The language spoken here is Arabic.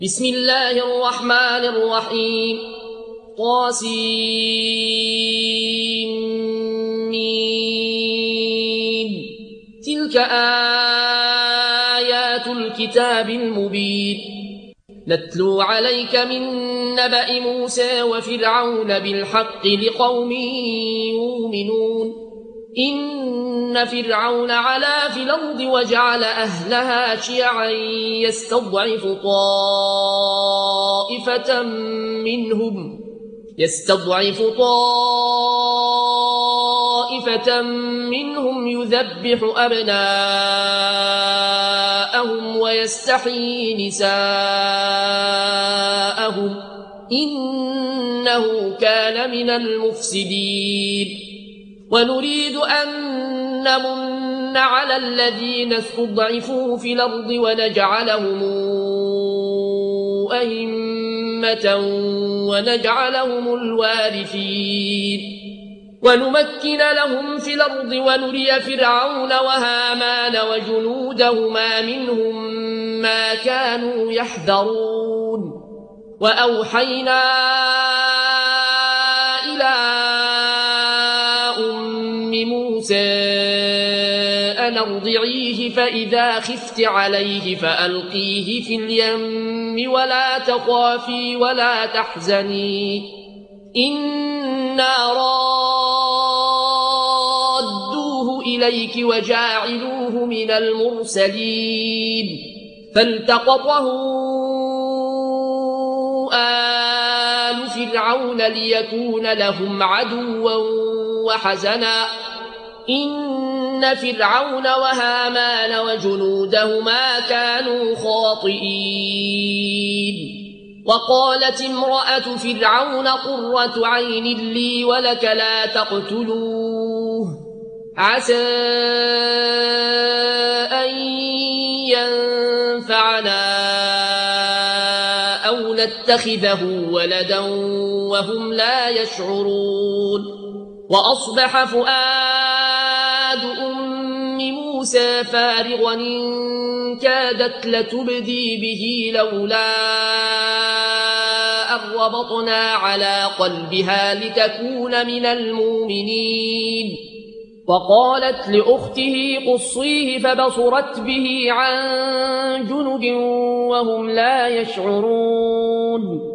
بسم الله الرحمن الرحيم طاسيم تلك آيات الكتاب المبين نتلو عليك من نبأ موسى وفرعون بالحق لقوم يؤمنون إن فرعون علا في الأرض وجعل أهلها شيعا يستضعف طائفة منهم يذبح أبناءهم ويستحيي نساءهم إنه كان من المفسدين ونريد أن نمن على الذين استضعفوا في الأرض ونجعلهم أئمة ونجعلهم الوارثين ونمكن لهم في الأرض ونري فرعون وهامان وجنودهما منهم ما كانوا يحذرون وأوحينا إلى موسى أن أرضعيه فإذا خفت عليه فألقيه في اليم ولا تخافي ولا تحزني إنا رادوه إليك وجاعلوه من المرسلين فالتقطه آل فرعون ليكون لهم عدوا وحزنا إن فرعون وهامان وجنودهما كانوا خاطئين وقالت امرأة فرعون قرة عين لي ولك لا تقتلوه عسى أن ينفعنا أو نتخذه ولدا وهم لا يشعرون وأصبح فؤاد أم موسى فارغا إن كادت لتبدي به لولا أن ربطنا على قلبها لتكون من المؤمنين وقالت لأخته قصيه فبصرت به عن جنب وهم لا يشعرون